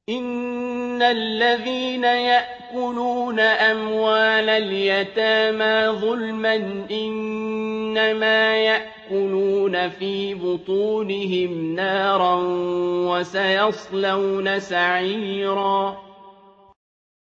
إِنَّ الَّذِينَ يَأْكُلُونَ أَمْوَالَ الْيَتَامَىٰ ظُلْمًا إِنَّمَا يَأْكُلُونَ فِي بُطُونِهِمْ نَارًا ۖ وَسَيَصْلَوْنَ سَعِيرًا